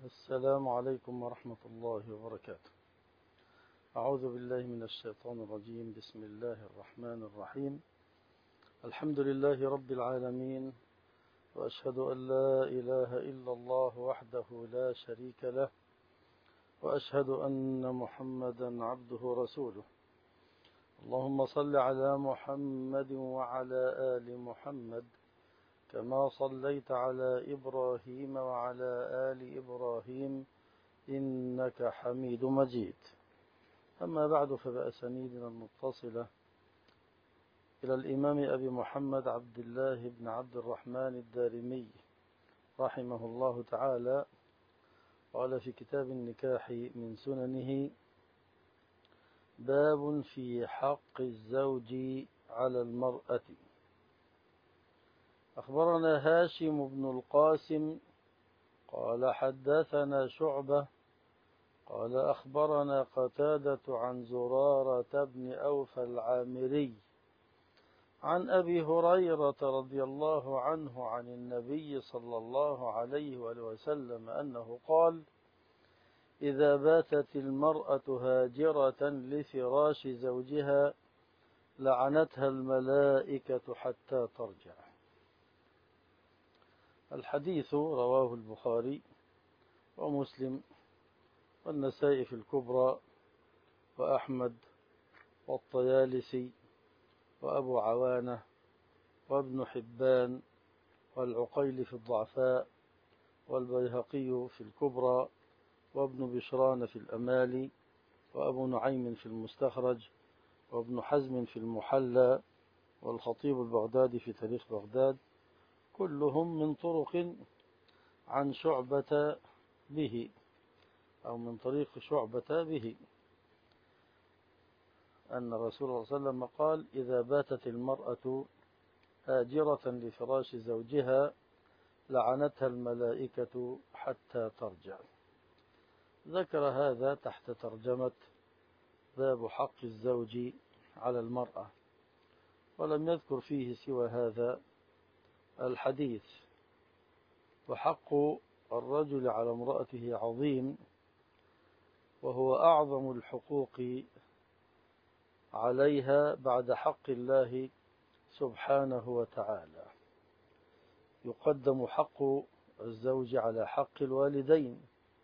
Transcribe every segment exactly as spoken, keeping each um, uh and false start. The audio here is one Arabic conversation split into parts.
السلام عليكم ورحمة الله وبركاته. أعوذ بالله من الشيطان الرجيم. بسم الله الرحمن الرحيم. الحمد لله رب العالمين، وأشهد أن لا إله إلا الله وحده لا شريك له، وأشهد أن محمدا عبده ورسوله. اللهم صل على محمد وعلى آل محمد كما صليت على إبراهيم وعلى آل إبراهيم إنك حميد مجيد. أما بعد، فبأسانيدنا المتصلة إلى الإمام أبي محمد عبد الله بن عبد الرحمن الدارمي رحمه الله تعالى، قال في كتاب النكاح من سننه: باب في حق الزوج على المرأة. أخبرنا هاشم بن القاسم قال حدثنا شعبة قال أخبرنا قتادة عن زرارة بن أوفى العامري عن أبي هريرة رضي الله عنه عن النبي صلى الله عليه وسلم أنه قال: إذا باتت المرأة هاجرة لفراش زوجها لعنتها الملائكة حتى ترجع. الحديث رواه البخاري ومسلم والنسائي في الكبرى وأحمد والطيالسي وأبو عوانة وابن حبان والعقيل في الضعفاء والبيهقي في الكبرى وابن بشران في الأمالي وأبو نعيم في المستخرج وابن حزم في المحلى والخطيب البغدادي في تاريخ بغداد، كلهم من طرق عن شعبة به أو من طريق شعبة به أن رسول الله صلى الله عليه وسلم قال: إذا باتت المرأة هاجرة لفراش زوجها لعنتها الملائكة حتى ترجع. ذكر هذا تحت ترجمة باب حق الزوج على المرأة، ولم يذكر فيه سوى هذا الحديث. وحق الرجل على امرأته عظيم، وهو أعظم الحقوق عليها بعد حق الله سبحانه وتعالى. يقدم حق الزوج على حق الوالدين،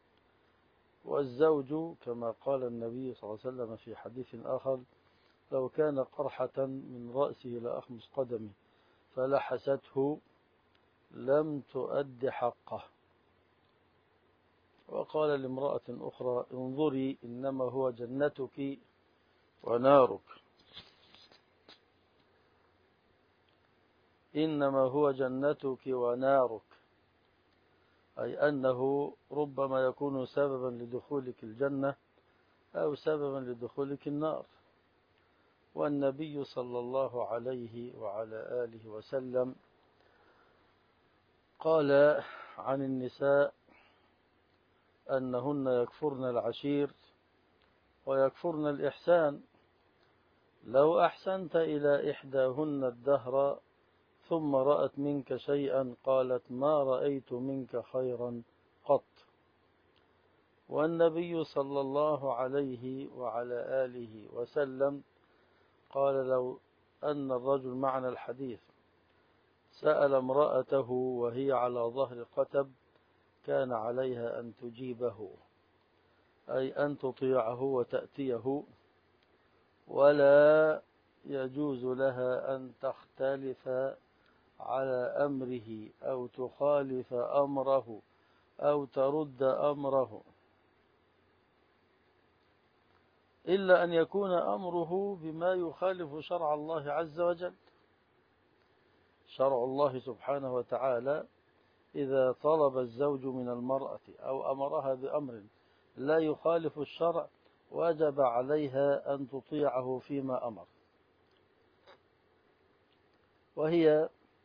والزوج كما قال النبي صلى الله عليه وسلم في حديث آخر: لو كان قرحة من رأسه لأخمص قدمه فلحسته لم تؤد حقه. وقال لامرأة أخرى: انظري إنما هو جنتك ونارك، إنما هو جنتك ونارك، أي أنه ربما يكون سببا لدخولك الجنة أو سببا لدخولك النار. والنبي صلى الله عليه وعلى آله وسلم قال عن النساء أنهن يكفرن العشير ويكفرن الإحسان. لو أحسنت إلى إحداهن الدهر ثم رأت منك شيئا قالت: ما رأيت منك خيرا قط. والنبي صلى الله عليه وعلى آله وسلم قال: لو أن الرجل معنى الحديث سأل امرأته وهي على ظهر قتب كان عليها أن تجيبه، أي أن تطيعه وتأتيه، ولا يجوز لها أن تختلف على أمره أو تخالف أمره أو ترد أمره، إلا أن يكون أمره بما يخالف شرع الله عز وجل. شرع الله سبحانه وتعالى إذا طلب الزوج من المرأة أو أمرها بأمر لا يخالف الشرع وجب عليها أن تطيعه فيما أمر. وهي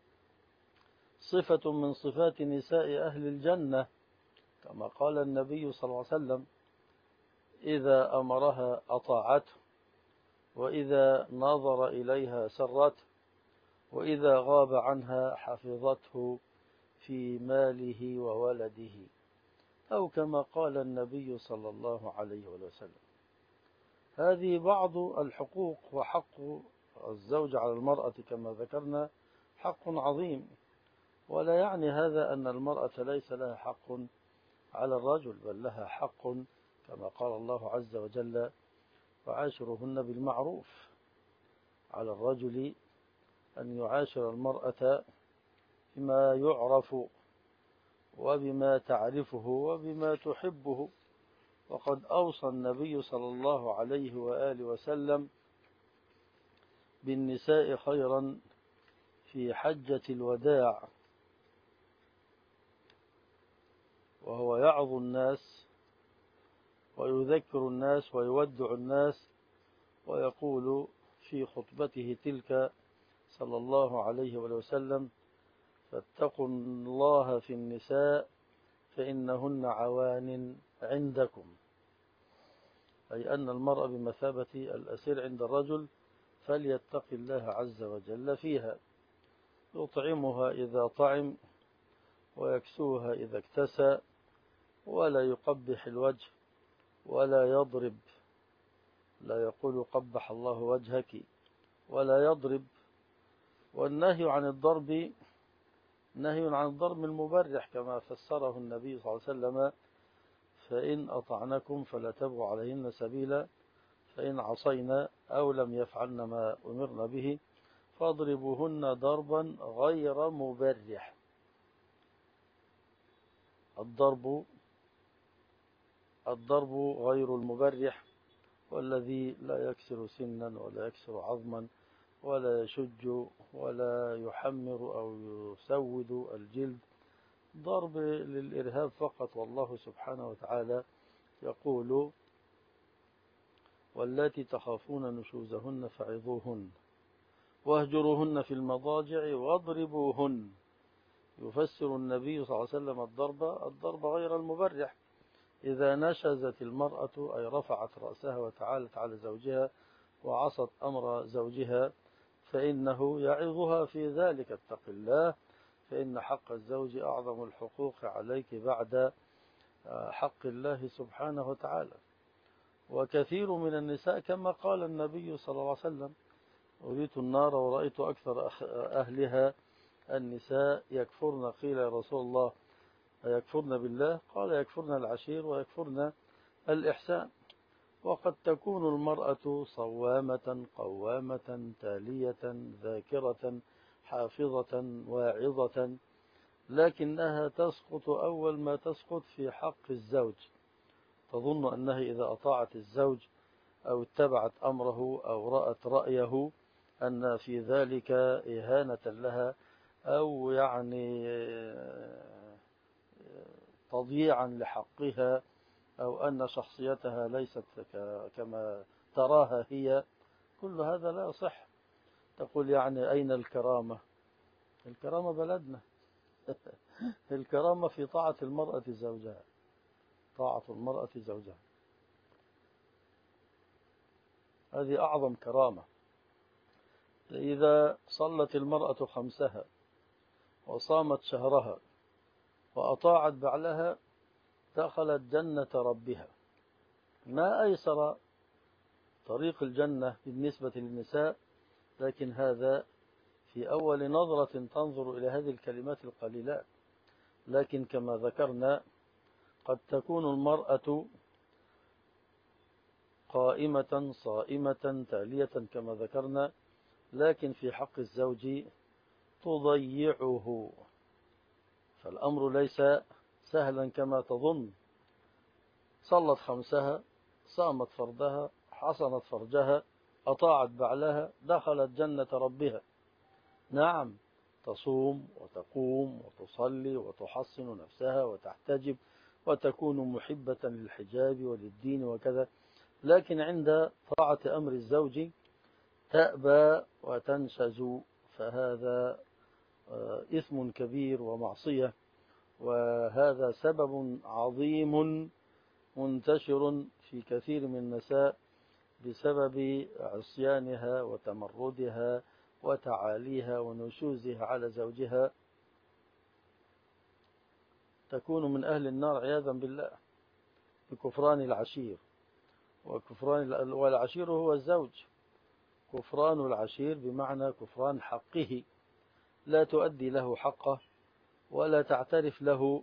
صفة من صفات نساء أهل الجنة، كما قال النبي صلى الله عليه وسلم: إذا أمرها أطاعته، وإذا نظر إليها سرته، وإذا غاب عنها حفظته في ماله وولده. أو كما قال النبي صلى الله عليه وسلم. هذه بعض الحقوق، وحق الزوج على المرأة كما ذكرنا حق عظيم، ولا يعني هذا أن المرأة ليس لها حق على الرجل، بل لها حق كما قال الله عز وجل: وعاشرهن بالمعروف. على الرجل أن يعاشر المرأة بما يعرف وبما تعرفه وبما تحبه. وقد أوصى النبي صلى الله عليه وآله وسلم بالنساء خيرا في حجة الوداع، وهو يعظ الناس ويذكر الناس ويودع الناس، ويقول في خطبته تلك صلى الله عليه وسلم: فاتقوا الله في النساء فإنهن عوان عندكم، أي أن المرأة بمثابة الأسير عند الرجل، فليتق الله عز وجل فيها، يطعمها إذا طعم ويكسوها إذا اكتسى، ولا يقبح الوجه ولا يضرب، لا يقول قبح الله وجهك، ولا يضرب. والنهي عن الضرب نهي عن الضرب المبرح كما فسره النبي صلى الله عليه وسلم: فإن أطعنكم فلا تبغوا عليهن سبيلا، فإن عصينا أو لم يفعلن ما أمرنا به فاضربوهن ضربا غير مبرح. الضرب الضرب غير المبرح، والذي لا يكسر سنا ولا يكسر عظما ولا يشج ولا يحمر أو يسود الجلد، ضرب للإرهاب فقط. والله سبحانه وتعالى يقول: واللاتي تخافون نشوزهن فعظوهن واهجروهن في المضاجع واضربوهن. يفسر النبي صلى الله عليه وسلم الضرب الضرب غير المبرح: إذا نشزت المرأة أي رفعت رأسها وتعالت على زوجها وعصت أمر زوجها، فإنه يعظها في ذلك: اتق الله، فإن حق الزوج أعظم الحقوق عليك بعد حق الله سبحانه وتعالى. وكثير من النساء كما قال النبي صلى الله عليه وسلم: أريت النار ورأيت أكثر أهلها النساء يكفرن. قيل يا رسول الله يكفرن بالله؟ قال: يكفرن العشير ويكفرن الإحسان. وقد تكون المرأة صوامة قوامة تالية ذاكرة حافظة واعظة، لكنها تسقط أول ما تسقط في حق الزوج، تظن أنها إذا أطاعت الزوج أو اتبعت أمره أو رأت رأيه أن في ذلك إهانة لها، أو يعني تضييعا لحقها، أو أن شخصيتها ليست كما تراها هي. كل هذا لا يصح. تقول يعني أين الكرامة؟ الكرامة بلدنا. الكرامة في طاعة المرأة زوجها، طاعة المرأة زوجها، هذه أعظم كرامة. إذا صلت المرأة خمسها وصامت شهرها وأطاعت بعلها دخلت جنة ربها. ما أيسر طريق الجنة بالنسبة للنساء، لكن هذا في أول نظرة تنظر إلى هذه الكلمات القليلات. لكن كما ذكرنا قد تكون المرأة قائمة صائمة تالية كما ذكرنا، لكن في حق الزوج تضيعه. فالأمر ليس سهلا كما تظن. صلت خمسها، صامت فرضها، حصنت فرجها، أطاعت بعلها، دخلت جنة ربها. نعم، تصوم وتقوم وتصلي وتحصن نفسها وتحتجب وتكون محبة للحجاب وللدين وكذا، لكن عند طاعة أمر الزوج تأبى وتنشز، فهذا إثم كبير ومعصية، وهذا سبب عظيم منتشر في كثير من النساء بسبب عصيانها وتمردها وتعاليها ونشوزها على زوجها. تكون من أهل النار عياذا بالله بكفران العشير. وكفران والعشير هو الزوج، كفران العشير بمعنى كفران حقه، لا تؤدي له حقه ولا تعترف له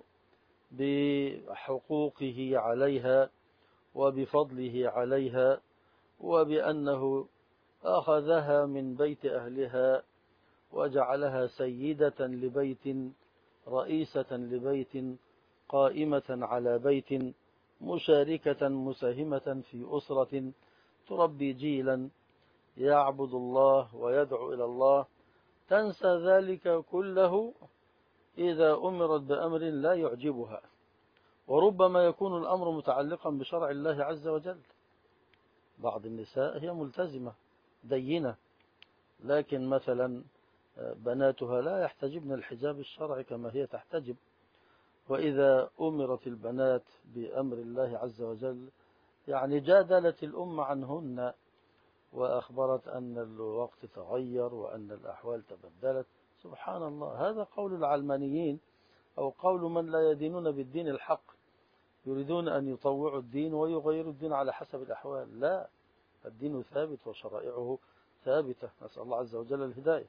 بحقوقه عليها وبفضله عليها، وبأنه أخذها من بيت أهلها وجعلها سيدة لبيت، رئيسة لبيت، قائمة على بيت، مشاركة مساهمة في أسرة تربي جيلا يعبد الله ويدعو إلى الله، تنسى ذلك كله إذا أمرت بأمر لا يعجبها. وربما يكون الأمر متعلقا بشرع الله عز وجل. بعض النساء هي ملتزمة دينة، لكن مثلا بناتها لا يحتجبن الحجاب الشرعي كما هي تحتجب، وإذا أمرت البنات بأمر الله عز وجل يعني جادلت الأم عنهن وأخبرت أن الوقت تغير وأن الأحوال تبدلت. سبحان الله، هذا قول العلمانيين أو قول من لا يدينون بالدين الحق، يريدون أن يطوعوا الدين ويغيروا الدين على حسب الأحوال. لا، الدين ثابت وشرائعه ثابتة، نسأل الله عز وجل الهداية.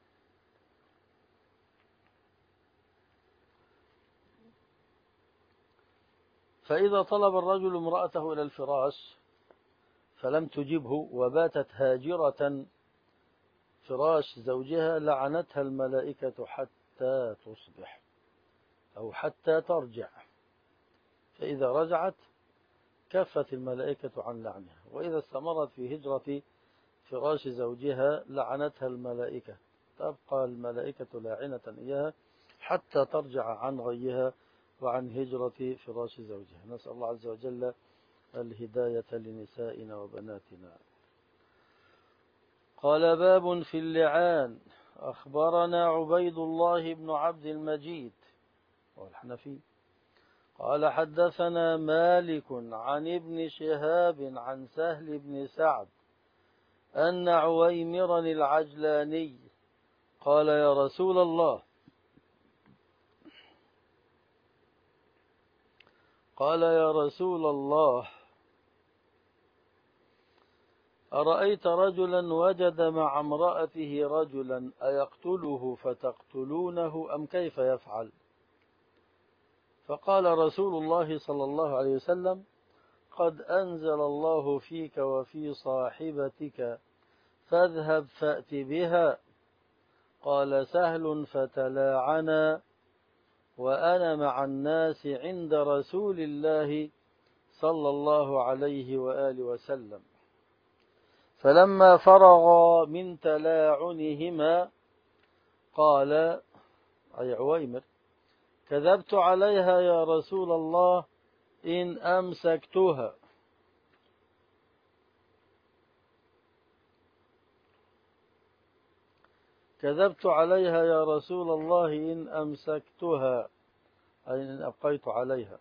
فإذا طلب الرجل امرأته إلى الفراش فلم تجبه وباتت هاجرة فراش زوجها، لعنتها الملائكة حتى تصبح أو حتى ترجع، فإذا رجعت كفت الملائكة عن لعنها، وإذا استمرت في هجرة فراش زوجها لعنتها الملائكة، تبقى الملائكة لاعنة إياها حتى ترجع عن غيها وعن هجرة فراش زوجها. نسأل الله عز وجل الهداية لنسائنا وبناتنا. قال باب في اللعان. أخبرنا عبيد الله بن عبد المجيد والحنفي قال حدثنا مالك عن ابن شهاب عن سهل بن سعد أن عويمرا العجلاني قال يا رسول الله قال يا رسول الله أرأيت رجلا وجد مع امرأته رجلا أيقتله فتقتلونه أم كيف يفعل؟ فقال رسول الله صلى الله عليه وسلم قد أنزل الله فيك وفي صاحبتك فاذهب فأت بها. قال سهل فتلاعنا وأنا مع الناس عند رسول الله صلى الله عليه وآله وسلم، فلما فرغ من تلاعنهما قال أي عويمر كذبت عليها يا رسول الله إن أمسكتها. كذبت عليها يا رسول الله إن أمسكتها أي إن أبقيت عليها.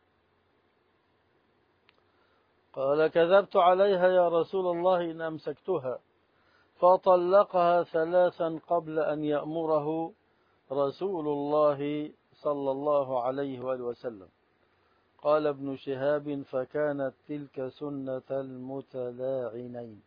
قال كذبت عليها يا رسول الله إن أمسكتها، فطلقها ثلاثا قبل أن يأمره رسول الله صلى الله عليه وآله وسلم. قال ابن شهاب فكانت تلك سنة المتلاعنين.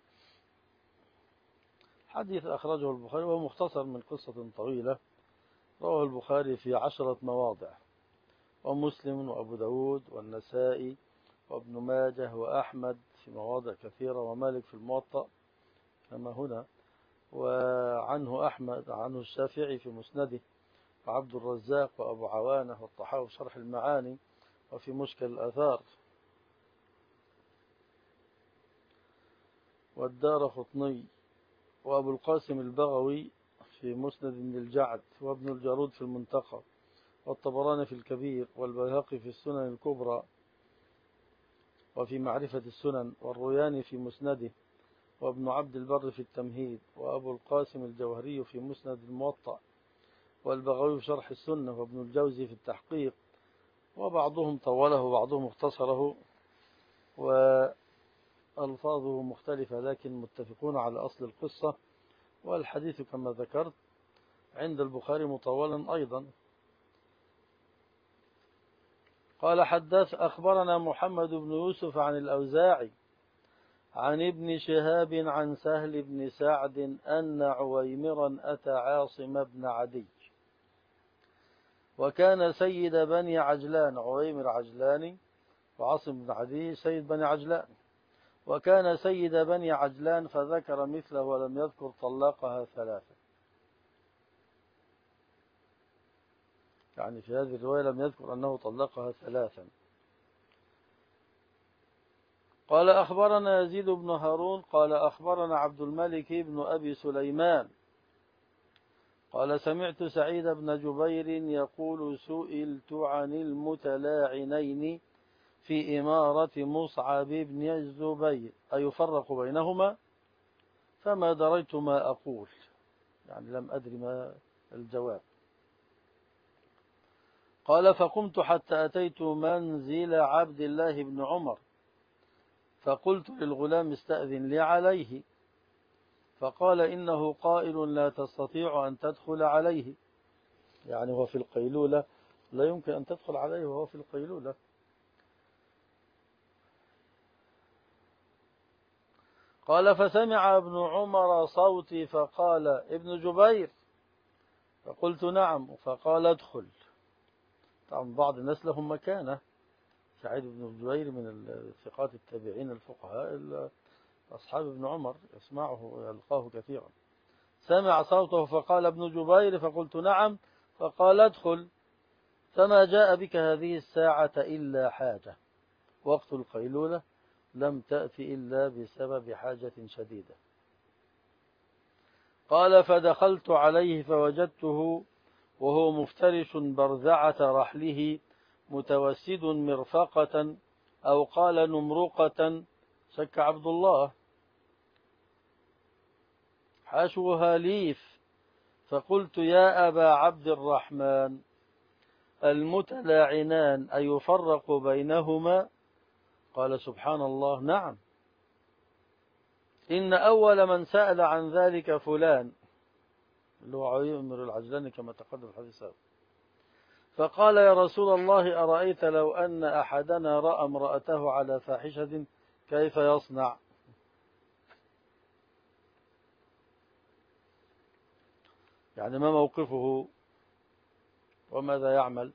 حديث أخرجه البخاري وهو مختصر من قصة طويلة، رواه البخاري في عشرة مواضع، ومسلم وأبو داود والنسائي وابن ماجه وأحمد في مواضع كثيرة، ومالك في الموطأ كما هنا، وعنه أحمد عنه الشافعي في مسنده، وعبد الرزاق وأبو عوانة والطحاوي في شرح المعاني، وفي مشكل الآثار، والدارقطني وأبو القاسم البغوي في مسند بن الجعد، وابن الجارود في المنتقى، والطبراني في الكبير، والبيهقي في السنن الكبرى وفي معرفة السنن، والروياني في مسنده، وابن عبد البر في التمهيد، وأبو القاسم الجوهري في مسند الموطأ، والبغوي في شرح السنة، وابن الجوزي في التحقيق، وبعضهم طوله وبعضهم اختصره وألفاظه مختلفة، لكن متفقون على أصل القصة. والحديث كما ذكرت عند البخاري مطولا أيضا. قال حدث أخبرنا محمد بن يوسف عن الأوزاعي عن ابن شهاب عن سهل بن سعد أن عويمرا أتى عاصم بن عدي وكان سيد بني عجلان. عويمر عجلاني وعاصم بن عدي سيد بني عجلان، وكان سيد بني عجلان فذكر مثله ولم يذكر طلقها ثلاثة. يعني في هذه الرواية لم يذكر أنه طلقها ثلاثا. قال أخبرنا يزيد بن هارون قال أخبرنا عبد الملك بن أبي سليمان قال سمعت سعيد بن جبير يقول سئلت عن المتلاعنين في إمارة مصعب بن الزبير أيفرق بينهما فما دريت ما أقول، يعني لم أدري ما الجواب. قال فقمت حتى أتيت منزل عبد الله بن عمر فقلت للغلام استأذن لي عليه، فقال إنه قائل لا تستطيع أن تدخل عليه، يعني هو في القيلولة لا يمكن أن تدخل عليه وهو في القيلولة. قال فسمع ابن عمر صوتي فقال ابن جبير، فقلت نعم، فقال ادخل. طبعا بعض الناس لهم مكانة، سعيد بن جبير من الثقات التابعين الفقهاء أصحاب ابن عمر يسمعه ويلقاه كثيرا. سمع صوته فقال ابن جبير، فقلت نعم، فقال ادخل. فما جاء بك هذه الساعة إلا حاجة، وقت القيلولة لم تأتي إلا بسبب حاجة شديدة. قال فدخلت عليه فوجدته وهو مفترش برزعة رحله متوسد مرفقة أو قال نمرقة، شك عبد الله، حاشوها ليف. فقلت يا أبا عبد الرحمن المتلاعنان أيفرق بينهما؟ قال سبحان الله نعم، إن أول من سأل عن ذلك فلان، اللي هو عويمر العجلاني كما تقدم الحديث هذا. فقال يا رسول الله أرأيت لو أن أحدنا رأى امرأته على فاحشة كيف يصنع؟ يعني ما موقفه وماذا يعمل؟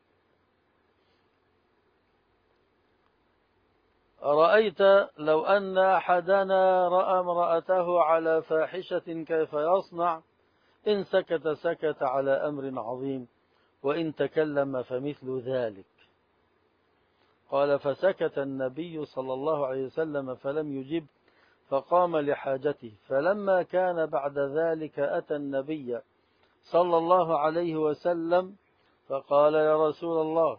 أرأيت لو أن أحدنا رأى امرأته على فاحشة كيف يصنع؟ إن سكت سكت على أمر عظيم، وإن تكلم فمثل ذلك. قال فسكت النبي صلى الله عليه وسلم فلم يجب، فقام لحاجته. فلما كان بعد ذلك أتى النبي صلى الله عليه وسلم فقال يا رسول الله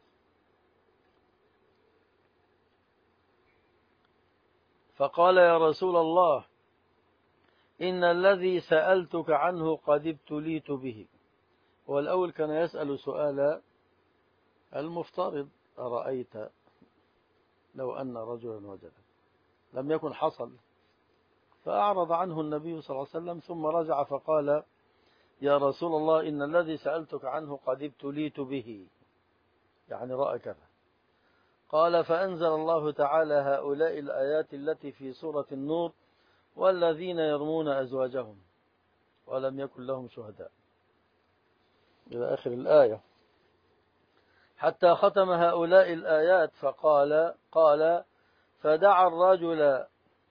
فقال يا رسول الله إن الذي سألتك عنه قد ابتليت به. والأول كان يسأل سؤال المفترض أرأيت لو أن رجلا وجد، لم يكن حصل، فأعرض عنه النبي صلى الله عليه وسلم ثم رجع فقال يا رسول الله إن الذي سألتك عنه قد ابتليت به، يعني رأى كذا. قال فأنزل الله تعالى هؤلاء الآيات التي في سورة النور والذين يرمون أزواجهم ولم يكن لهم شهداء إلى آخر الآية، حتى ختم هؤلاء الآيات. فقال قال فدعا الرجل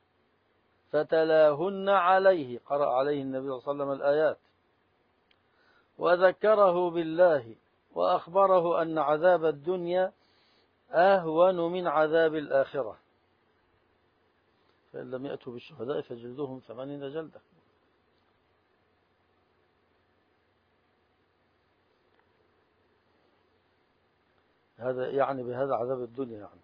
فتلاهن عليه، قرأ عليه النبي صلى الله عليه وسلم الآيات، وذكره بالله وأخبره أن عذاب الدنيا أهون من عذاب الآخرة، فإن لم يأتوا بالشهداء فجلدوهم ثمانين جلدة. هذا يعني بهذا عذاب الدنيا يعني.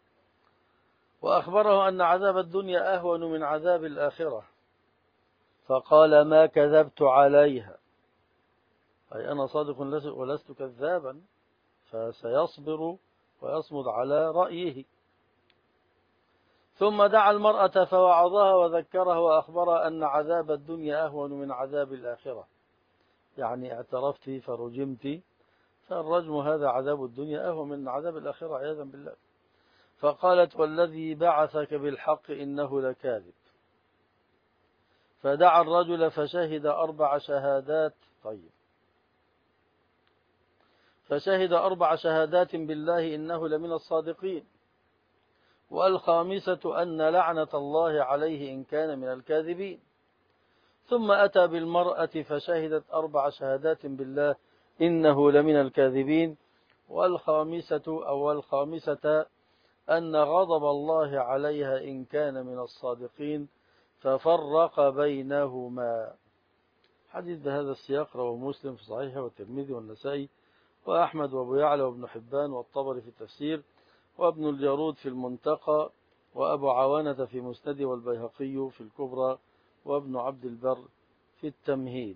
وأخبره أن عذاب الدنيا أهون من عذاب الآخرة، فقال ما كذبت عليها، أي أنا صادق ولست كذابا، فسيصبر ويصمد على رأيه. ثم دعا المرأة فوعظها وذكرها وأخبرها أن عذاب الدنيا أهون من عذاب الآخرة، يعني اعترفت فرجمت فالرجم هذا عذاب الدنيا أهو من عذاب الآخرة عياذا بالله. فقالت والذي بعثك بالحق إنه لكاذب. فدعا الرجل فشهد أربع شهادات. طيب فشهد أربع شهادات بالله إنه لمن الصادقين، والخامسة أن لعنة الله عليه إن كان من الكاذبين. ثم أتى بالمرأة فشهدت أربع شهادات بالله إنه لمن الكاذبين، والخامسة أو الخامسة أن غضب الله عليها إن كان من الصادقين، ففرق بينهما. حديث بهذا السياق رواه مسلم في صحيحه والترمذي والنسائي وأحمد وأبو يعلى وابن حبان والطبري في التفسير وابن الجارود في المنتقى وأبو عوانة في مسنده والبيهقي في الكبرى وابن عبد البر في التمهيد.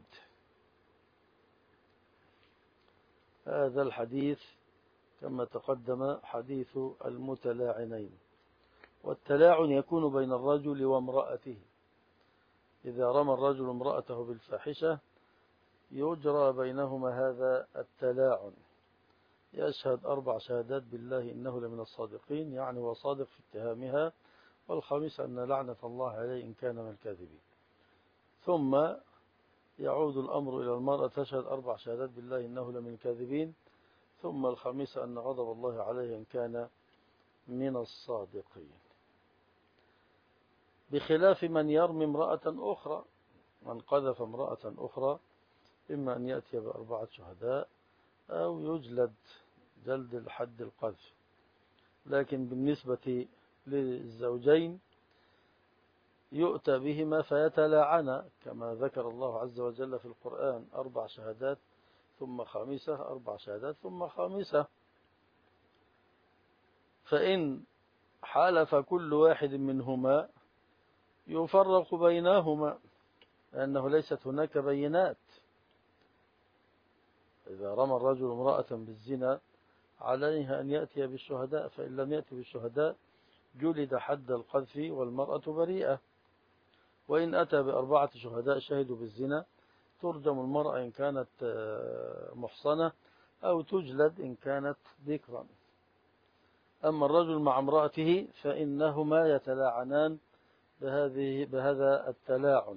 هذا الحديث كما تقدم حديث المتلاعنين. والتلاعن يكون بين الرجل وامرأته. إذا رمى الرجل امرأته بالفاحشة يجرى بينهما هذا التلاعن. يشهد أربع شهادات بالله إنه لمن الصادقين، يعني هو صادق في اتهامها، والخامس أن لعنة الله عليه إن كان من الكاذبين. ثم يعود الأمر إلى المرأة تشهد أربع شهادات بالله إنه لمن الكاذبين، ثم الخامسة أن غضب الله عليه إن كان من الصادقين. بخلاف من يرمي امرأة أخرى، من قذف امرأة أخرى إما أن يأتي بأربعة شهداء أو يجلد جلد الحد القذف. لكن بالنسبة للزوجين يؤتى بهما فيتلاعنا كما ذكر الله عز وجل في القرآن: أربع شهادات ثم خامسة، أربع شهادات ثم خامسة. فإن حالف كل واحد منهما يفرق بينهما، لأنه ليست هناك بينات. إذا رمى الرجل امرأة بالزنا عليها أن يأتي بالشهداء، فإن لم يأتي بالشهداء جلد حد القذف والمرأة بريئة. وإن أتى بأربعة شهداء شهدوا بالزنا ترجم المرأة إن كانت محصنة أو تجلد إن كانت ذكرا. أما الرجل مع امرأته فإنهما يتلاعنان بهذه بهذا التلاعن.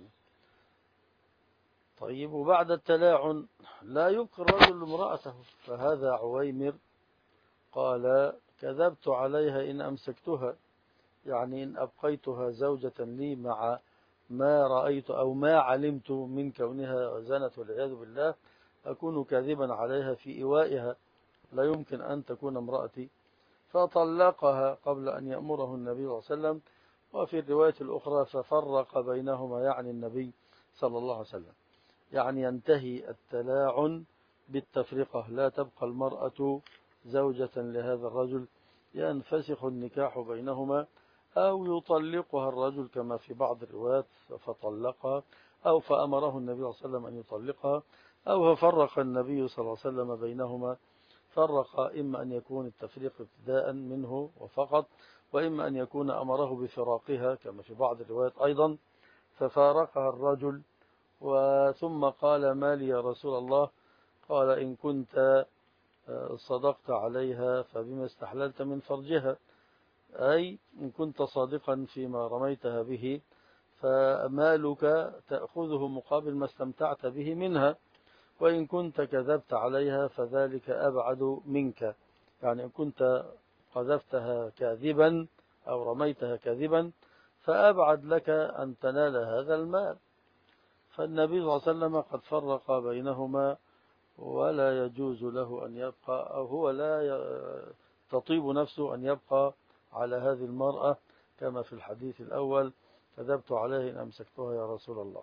طيب، وبعد التلاعن لا يبقي الرجل امرأته، فهذا عويمر قال: كذبت عليها إن أمسكتها، يعني إن أبقيتها زوجة لي مع ما رأيت أو ما علمت من كونها زنت والعياذ بالله، أكون كاذبا عليها في إيوائها، لا يمكن أن تكون امرأتي. فطلقها قبل أن يأمره النبي صلى الله عليه وسلم. وفي الرواية الأخرى ففرق بينهما، يعني النبي صلى الله عليه وسلم، يعني ينتهي التلاعن بالتفرقة، لا تبقى المرأة زوجة لهذا الرجل، ينفسخ النكاح بينهما، أو يطلقها الرجل كما في بعض الروايات فطلقها، أو فأمره النبي صلى الله عليه وسلم أن يطلقها، أو فرق النبي صلى الله عليه وسلم بينهما. فرق إما أن يكون التفريق ابتداء منه وفقط، وإما أن يكون أمره بفراقها كما في بعض الروايات أيضا، ففارقها الرجل وثم قال: ما لي يا رسول الله؟ قال: إن كنت صدقت عليها فبما استحللت من فرجها، أي إن كنت صادقا فيما رميتها به فمالك تأخذه مقابل ما استمتعت به منها، وإن كنت كذبت عليها فذلك أبعد منك، يعني إن كنت قذفتها كاذبا أو رميتها كاذبا فأبعد لك أن تنال هذا المال. فالنبي صلى الله عليه وسلم قد فرق بينهما، ولا يجوز له أن يبقى، أو هو لا تطيب نفسه أن يبقى على هذه المرأة كما في الحديث الأول: كذبت عليه إن أمسكتها يا رسول الله.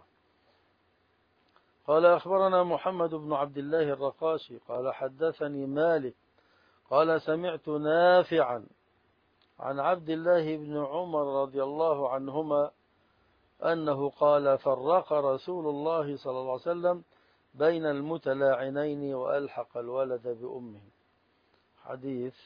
قال: أخبرنا محمد بن عبد الله الرقاشي قال: حدثني مالك قال: سمعت نافعا عن عبد الله بن عمر رضي الله عنهما أنه قال: فرق رسول الله صلى الله عليه وسلم بين المتلاعنين وألحق الولد بأمه. حديث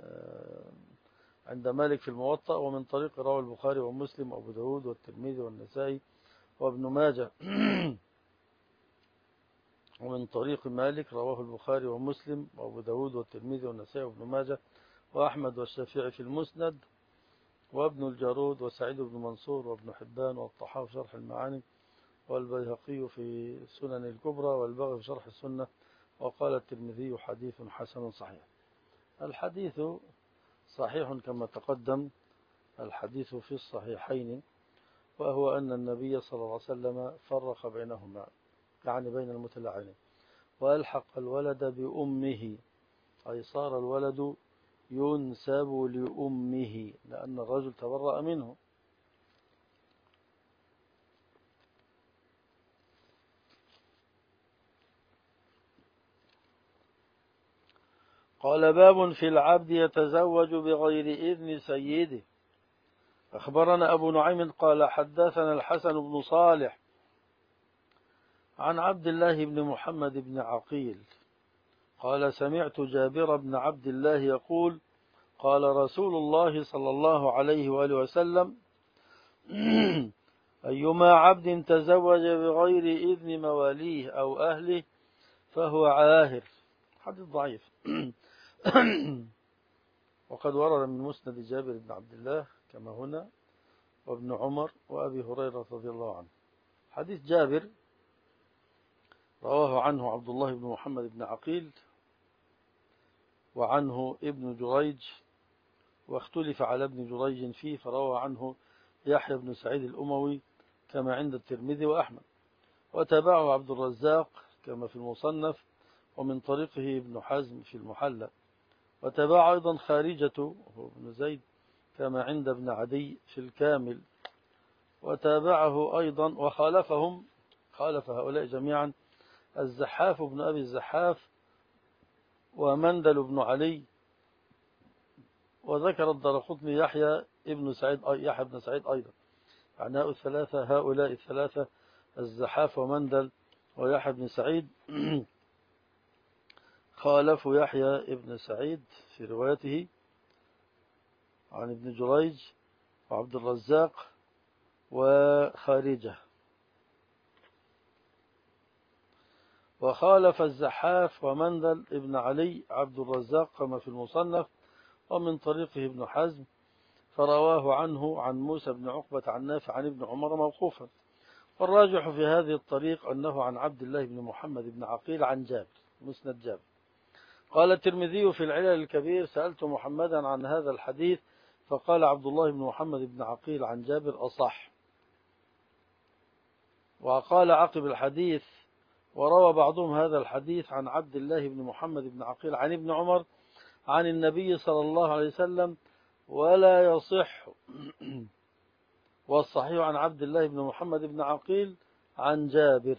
عند مالك في الموطأ، ومن طريق رواه البخاري ومسلم وأبو داود والترمذي والنسائي وابن ماجه ومن طريق مالك رواه البخاري ومسلم وأبو داود والترمذي والنسائي وابن ماجه وأحمد والشافعي في المسند وابن الجارود وسعيد بن منصور وابن حبان والطحاوي في شرح المعاني والبيهقي في سنن الكبرى والبغوي في شرح السنة. وقال الترمذي حديث حسن صحيح. الحديث صحيح كما تقدم الحديث في الصحيحين، وهو أن النبي صلى الله عليه وسلم فرق بينهما، يعني بين المتلاعنين، وألحق الولد بأمه، أي صار الولد ينسب لأمه لأن الرجل تبرأ منه. قال باب في العبد يتزوج بغير إذن سيده. أخبرنا أبو نعيم قال حدثنا الحسن بن صالح عن عبد الله بن محمد بن عقيل قال سمعت جابر بن عبد الله يقول قال رسول الله صلى الله عليه وآله وسلم أيما عبد تزوج بغير إذن مواليه أو أهله فهو عاهر. حديث ضعيف. وقد ورد من مسند جابر بن عبد الله كما هنا وابن عمر وأبي هريرة رضي الله عنه. حديث جابر رواه عنه عبد الله بن محمد بن عقيل وعنه ابن جريج، واختلف على ابن جريج فيه، فروى عنه يحيى بن سعيد الأموي كما عند الترمذي وأحمد، وتابعه عبد الرزاق كما في المصنف، ومن طريقه ابن حزم في المحلى، وتابعه أيضا خارجة وهو ابن زيد كما عند ابن عدي في الكامل، وتابعه أيضا وخالفهم خالف هؤلاء جميعا الزحاف بن أبي الزحاف ومندل بن علي، وذكر الدرقطني يحيى ابن سعيد يحيى بن سعيد أيضا. يعني الثلاثة هؤلاء الثلاثة الزحاف ومندل ويحيى بن سعيد خالفوا يحيى ابن سعيد في روايته عن ابن جريج وعبد الرزاق وخارجة. وخالف الزحاف ومندل ابن علي عبد الرزاق كما في المصنف، ومن طريقه ابن حزم فرواه عنه عن موسى بن عقبة عن نافع عن ابن عمر موقوفا. والراجح في هذه الطريق أنه عن عبد الله بن محمد بن عقيل عن جابر مسند جابر. قال الترمذي في العلل الكبير سألت محمدا عن هذا الحديث فقال عبد الله بن محمد بن عقيل عن جابر أصح. وقال عقب الحديث وروى بعضهم هذا الحديث عن عبد الله بن محمد بن عقيل عن ابن عمر عن النبي صلى الله عليه وسلم ولا يصح. والصحيح عن عبد الله بن محمد بن عقيل عن جابر.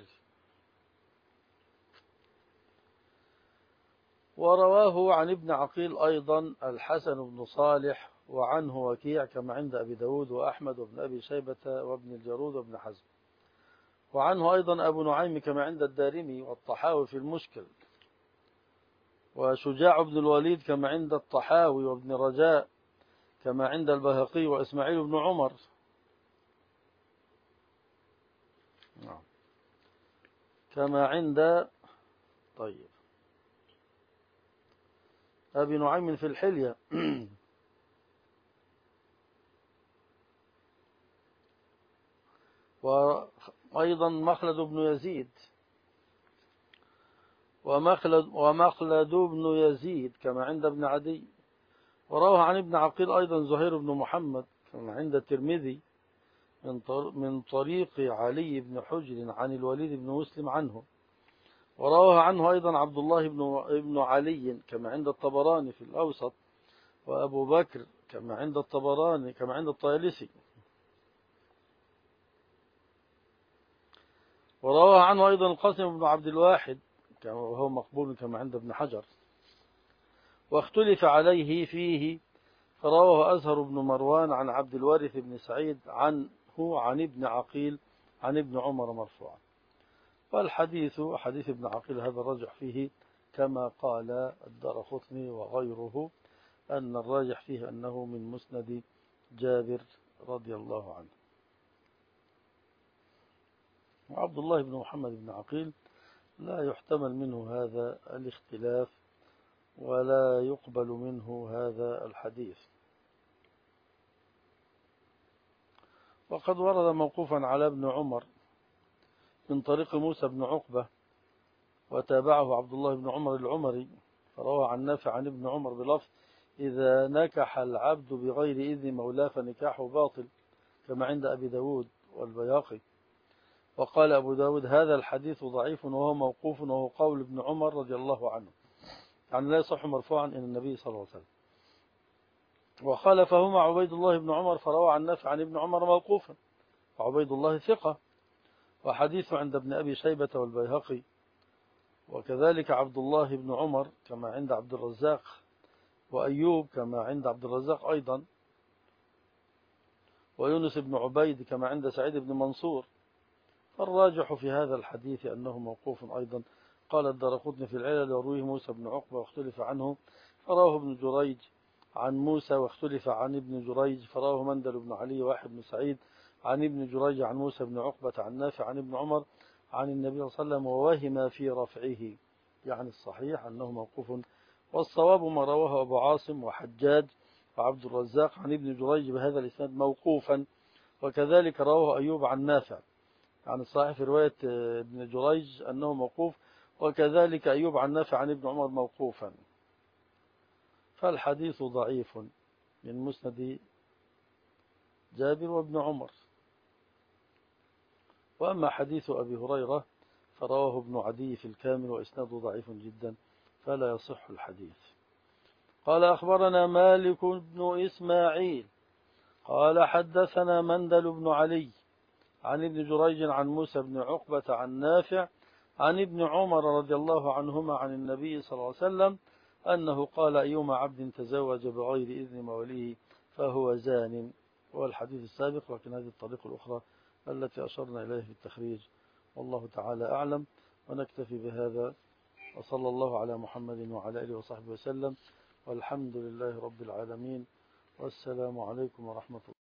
ورواه عن ابن عقيل أيضا الحسن بن صالح وعنه وكيع كما عند أبي داود وأحمد وابن أبي شيبة وابن الجارود وابن حزم، وعنه أيضا أبو نعيم كما عند الدارمي والطحاوي في المشكل، وشجاع بن الوليد كما عند الطحاوي وابن رجاء كما عند البيهقي وإسماعيل بن عمر. كما عند طيب أبي نعيم في الحلية. وأيضا مخلد بن يزيد ومخلد, ومخلد بن يزيد كما عند ابن عدي. وروى عن ابن عقيل أيضا زهير بن محمد كما عند الترمذي من طريق علي بن حجر عن الوليد بن مسلم عنه. وروى عنه أيضا عبد الله بن علي كما عند الطبراني في الأوسط، وأبو بكر كما عند الطبراني كما عند الطيالسي. وروى عنه أيضا القاسم بن عبد الواحد وهو مقبول كما عند ابن حجر. واختلف عليه فيه فرواه أزهر بن مروان عن عبد الوارث بن سعيد عنه عن ابن عقيل عن ابن عمر مرفوعا. والحديث حديث ابن عقيل هذا الراجح فيه كما قال الدارقطني وغيره أن الراجح فيه أنه من مسند جابر رضي الله عنه. وعبد الله بن محمد بن عقيل لا يحتمل منه هذا الاختلاف ولا يقبل منه هذا الحديث. وقد ورد موقوفا على ابن عمر من طريق موسى بن عقبة وتابعه عبد الله بن عمر العمري، فروى عن نافع عن ابن عمر بلفظ: إذا نكح العبد بغير إذن مولاه فنكاحه باطل، كما عند أبي داود والبياقي. وقال أبو داود: هذا الحديث ضعيف وهو موقوف وهو قول ابن عمر رضي الله عنه، يعني لا يصح مرفوعا إلى النبي صلى الله عليه وسلم. وخالفهما عبيد الله بن عمر فروى عن نافع عن ابن عمر موقوفا، وعبيد الله ثقة، وحديث عند ابن أبي شيبة والبيهقي. وكذلك عبد الله بن عمر كما عند عبد الرزاق، وأيوب كما عند عبد الرزاق أيضا، ويونس بن عبيد كما عند سعيد بن منصور. فالراجح في هذا الحديث أنه موقوف أيضا. قال الدارقطني في العلل: ورويه موسى بن عقبة واختلف عنه، فراه ابن جريج عن موسى واختلف عن ابن جريج، فراه مندل بن علي واحد بن سعيد عن ابن جريج عن موسى بن عقبة عن نافع عن ابن عمر عن النبي صلى الله عليه وسلم، ووهم في رفعه، يعني الصحيح أنه موقوف. والصواب ما رواه أبو عاصم وحجاج وعبد الرزاق عن ابن جريج بهذا الإسناد موقوفا، وكذلك رواه أيوب عن نافع، يعني الصحيح في رواية ابن جريج أنه موقوف، وكذلك أيوب عن نافع عن ابن عمر موقوفا. فالحديث ضعيف من مسند جابر وابن عمر. وأما حديث أبي هريرة فرواه ابن عدي في الكامل وإسناده ضعيف جدا، فلا يصح الحديث. قال: أخبرنا مالك بن إسماعيل قال حدثنا مندل بن علي عن ابن جريج عن موسى بن عقبة عن نافع عن ابن عمر رضي الله عنهما عن النبي صلى الله عليه وسلم أنه قال: أيما عبد تزوج بغير إذن موليه فهو زان. هو الحديث السابق، لكن هذه الطريقة الأخرى التي أشرنا إليه في التخريج. والله تعالى أعلم، ونكتفي بهذا، وصلى الله على محمد وعلى آله وصحبه وسلم، والحمد لله رب العالمين، والسلام عليكم ورحمة الله.